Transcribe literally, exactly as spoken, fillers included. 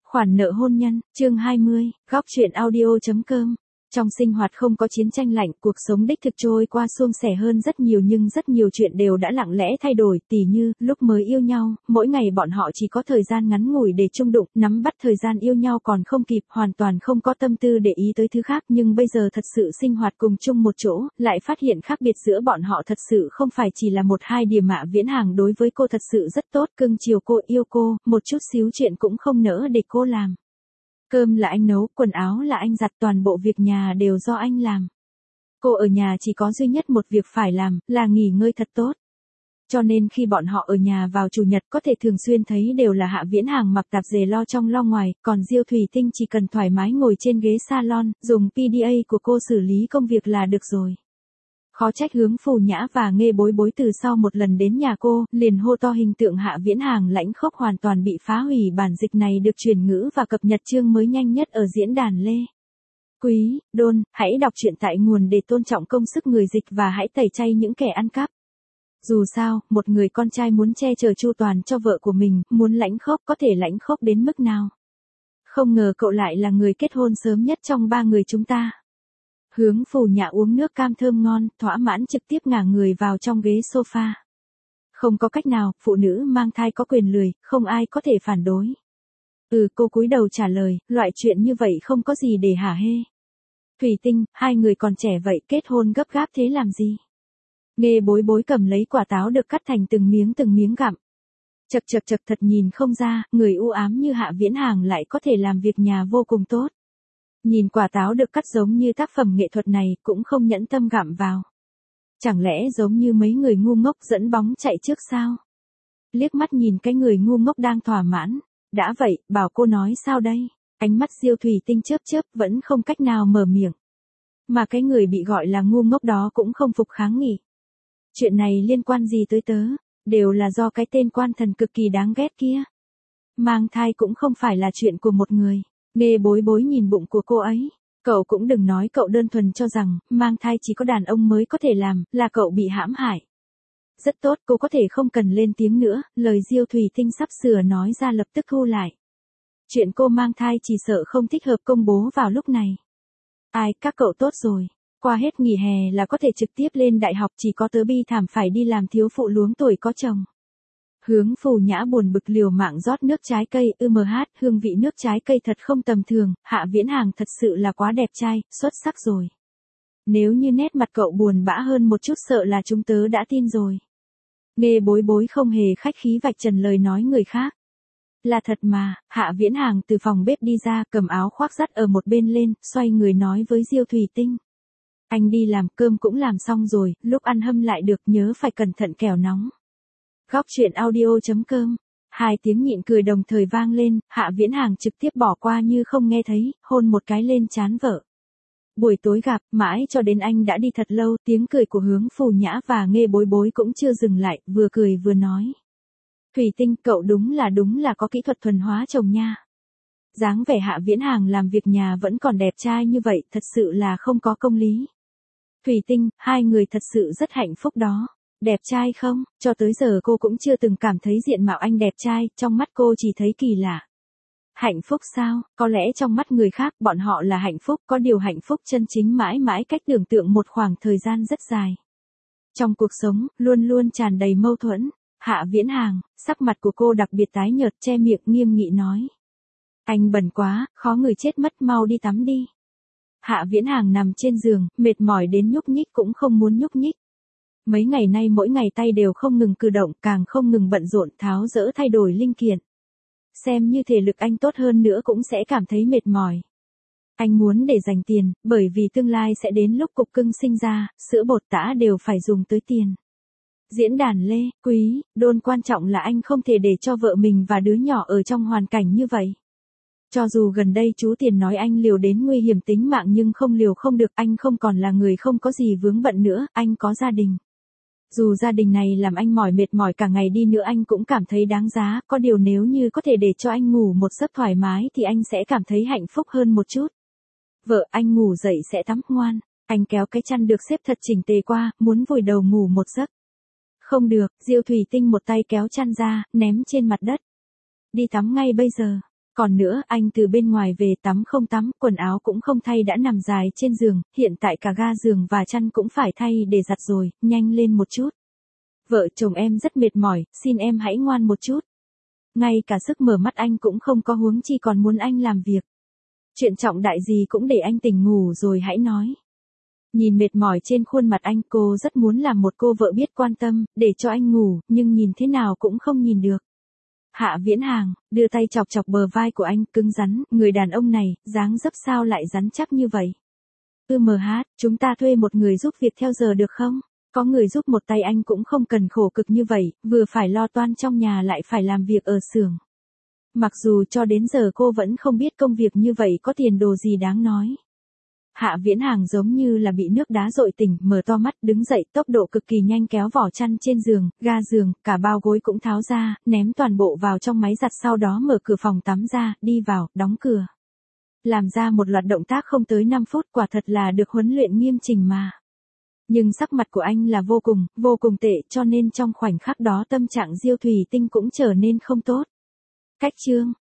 Khoản nợ hôn nhân, chương hai mươi, góc truyện audio.com. Trong sinh hoạt không có chiến tranh lạnh, cuộc sống đích thực trôi qua suôn sẻ hơn rất nhiều, nhưng rất nhiều chuyện đều đã lặng lẽ thay đổi, tỉ như, lúc mới yêu nhau, mỗi ngày bọn họ chỉ có thời gian ngắn ngủi để chung đụng, nắm bắt thời gian yêu nhau còn không kịp, hoàn toàn không có tâm tư để ý tới thứ khác, nhưng bây giờ thật sự sinh hoạt cùng chung một chỗ, lại phát hiện khác biệt giữa bọn họ thật sự không phải chỉ là một hai điểm. Mạ Viễn Hàng đối với cô thật sự rất tốt, cưng chiều cô, yêu cô, một chút xíu chuyện cũng không nỡ để cô làm. Cơm là anh nấu, quần áo là anh giặt, toàn bộ việc nhà đều do anh làm. Cô ở nhà chỉ có duy nhất một việc phải làm, là nghỉ ngơi thật tốt. Cho nên khi bọn họ ở nhà vào chủ nhật có thể thường xuyên thấy đều là Hạ Viễn Hàng mặc tạp dề lo trong lo ngoài, còn Diêu Thủy Tinh chỉ cần thoải mái ngồi trên ghế salon, dùng pê đê a của cô xử lý công việc là được rồi. Khó trách Hướng Phù Nhã và Nghê Bối Bối từ sau một lần đến nhà cô, liền hô to hình tượng Hạ Viễn Hàng lãnh khốc hoàn toàn bị phá hủy. Bản dịch này được chuyển ngữ và cập nhật chương mới nhanh nhất ở diễn đàn Lê. Quý, Đôn, hãy đọc truyện tại nguồn để tôn trọng công sức người dịch và hãy tẩy chay những kẻ ăn cắp. Dù sao, một người con trai muốn che chở chu toàn cho vợ của mình, muốn lãnh khốc có thể lãnh khốc đến mức nào. Không ngờ cậu lại là người kết hôn sớm nhất trong ba người chúng ta. Hướng Phù Nhã uống nước cam thơm ngon, thỏa mãn trực tiếp ngả người vào trong ghế sofa. Không có cách nào, phụ nữ mang thai có quyền lười, không ai có thể phản đối. Ừ, cô cúi đầu trả lời, loại chuyện như vậy không có gì để hả hê. Thủy Tinh, hai người còn trẻ vậy, kết hôn gấp gáp thế làm gì? Nghê Bối Bối cầm lấy quả táo được cắt thành từng miếng từng miếng gặm. Chật chật chật, thật nhìn không ra, người u ám như Hạ Viễn Hàng lại có thể làm việc nhà vô cùng tốt. Nhìn quả táo được cắt giống như tác phẩm nghệ thuật này, cũng không nhẫn tâm gặm vào. Chẳng lẽ giống như mấy người ngu ngốc dẫn bóng chạy trước sao? Liếc mắt nhìn cái người ngu ngốc đang thỏa mãn. Đã vậy, bảo cô nói sao đây? Ánh mắt Diêu Thủy Tinh chớp chớp, vẫn không cách nào mở miệng. Mà cái người bị gọi là ngu ngốc đó cũng không phục kháng nghị. Chuyện này liên quan gì tới tớ? Đều là do cái tên quan thần cực kỳ đáng ghét kia. Mang thai cũng không phải là chuyện của một người. Nghê Bối Bối nhìn bụng của cô ấy. Cậu cũng đừng nói cậu đơn thuần cho rằng, mang thai chỉ có đàn ông mới có thể làm, là cậu bị hãm hại. Rất tốt, cô có thể không cần lên tiếng nữa, lời Diêu Thủy Tinh sắp sửa nói ra lập tức thu lại. Chuyện cô mang thai chỉ sợ không thích hợp công bố vào lúc này. Ai, các cậu tốt rồi. Qua hết nghỉ hè là có thể trực tiếp lên đại học, chỉ có tớ bi thảm phải đi làm thiếu phụ luống tuổi có chồng. Hướng Phù Nhã buồn bực liều mạng rót nước trái cây, ừm hát, hương vị nước trái cây thật không tầm thường, Hạ Viễn Hàng thật sự là quá đẹp trai, xuất sắc rồi. Nếu như nét mặt cậu buồn bã hơn một chút sợ là chúng tớ đã tin rồi. Nghê Bối Bối không hề khách khí vạch trần lời nói người khác. Là thật mà, Hạ Viễn Hàng từ phòng bếp đi ra, cầm áo khoác dắt ở một bên lên, xoay người nói với Diêu Thủy Tinh. Anh đi làm, cơm cũng làm xong rồi, lúc ăn hâm lại được, nhớ phải cẩn thận kẻo nóng. Góc truyện audio.com. Hai tiếng nhịn cười đồng thời vang lên, Hạ Viễn Hàng trực tiếp bỏ qua như không nghe thấy, hôn một cái lên trán vợ. Buổi tối gặp, mãi cho đến anh đã đi thật lâu, tiếng cười của Hướng Phù Nhã và Nghê Bối Bối cũng chưa dừng lại, vừa cười vừa nói. Thủy Tinh, cậu đúng là đúng là có kỹ thuật thuần hóa chồng nha. Dáng vẻ Hạ Viễn Hàng làm việc nhà vẫn còn đẹp trai như vậy, thật sự là không có công lý. Thủy Tinh, hai người thật sự rất hạnh phúc đó. Đẹp trai không? Cho tới giờ cô cũng chưa từng cảm thấy diện mạo anh đẹp trai, trong mắt cô chỉ thấy kỳ lạ. Hạnh phúc sao? Có lẽ trong mắt người khác bọn họ là hạnh phúc, có điều hạnh phúc chân chính mãi mãi cách tưởng tượng một khoảng thời gian rất dài. Trong cuộc sống, luôn luôn tràn đầy mâu thuẫn. Hạ Viễn Hàng, sắc mặt của cô đặc biệt tái nhợt, che miệng nghiêm nghị nói. Anh bẩn quá, khó người chết mất, mau đi tắm đi. Hạ Viễn Hàng nằm trên giường, mệt mỏi đến nhúc nhích cũng không muốn nhúc nhích. Mấy ngày nay mỗi ngày tay đều không ngừng cử động, càng không ngừng bận rộn, tháo dỡ thay đổi linh kiện. Xem như thể lực anh tốt hơn nữa cũng sẽ cảm thấy mệt mỏi. Anh muốn để dành tiền, bởi vì tương lai sẽ đến lúc cục cưng sinh ra, sữa bột tã đều phải dùng tới tiền. Diễn đàn Lê, Quý, Đôn, quan trọng là anh không thể để cho vợ mình và đứa nhỏ ở trong hoàn cảnh như vậy. Cho dù gần đây chú Tiền nói anh liều đến nguy hiểm tính mạng nhưng không liều không được, anh không còn là người không có gì vướng bận nữa, anh có gia đình. Dù gia đình này làm anh mỏi mệt mỏi cả ngày đi nữa anh cũng cảm thấy đáng giá, có điều nếu như có thể để cho anh ngủ một giấc thoải mái thì anh sẽ cảm thấy hạnh phúc hơn một chút. Vợ anh ngủ dậy sẽ tắm ngoan, anh kéo cái chăn được xếp thật chỉnh tề qua, muốn vùi đầu ngủ một giấc. Không được, Diêu Thủy Tinh một tay kéo chăn ra, ném trên mặt đất. Đi tắm ngay bây giờ. Còn nữa, anh từ bên ngoài về tắm không tắm, quần áo cũng không thay đã nằm dài trên giường, hiện tại cả ga giường và chăn cũng phải thay để giặt rồi, nhanh lên một chút. Vợ chồng em rất mệt mỏi, xin em hãy ngoan một chút. Ngay cả sức mở mắt anh cũng không có, huống chi còn muốn anh làm việc. Chuyện trọng đại gì cũng để anh tỉnh ngủ rồi hãy nói. Nhìn mệt mỏi trên khuôn mặt anh, cô rất muốn làm một cô vợ biết quan tâm, để cho anh ngủ, nhưng nhìn thế nào cũng không nhìn được. Hạ Viễn Hàng, đưa tay chọc chọc bờ vai của anh, cứng rắn, người đàn ông này, dáng dấp sao lại rắn chắc như vậy. Ư mờ hát, chúng ta thuê một người giúp việc theo giờ được không? Có người giúp một tay anh cũng không cần khổ cực như vậy, vừa phải lo toan trong nhà lại phải làm việc ở xưởng. Mặc dù cho đến giờ cô vẫn không biết công việc như vậy có tiền đồ gì đáng nói. Hạ Viễn Hàng giống như là bị nước đá dội tỉnh, mở to mắt, đứng dậy, tốc độ cực kỳ nhanh, kéo vỏ chăn trên giường, ga giường, cả bao gối cũng tháo ra, ném toàn bộ vào trong máy giặt, sau đó mở cửa phòng tắm ra, đi vào, đóng cửa. Làm ra một loạt động tác không tới năm phút, quả thật là được huấn luyện nghiêm chỉnh mà. Nhưng sắc mặt của anh là vô cùng, vô cùng tệ, cho nên trong khoảnh khắc đó tâm trạng Diêu Thủy Tinh cũng trở nên không tốt. Cách chương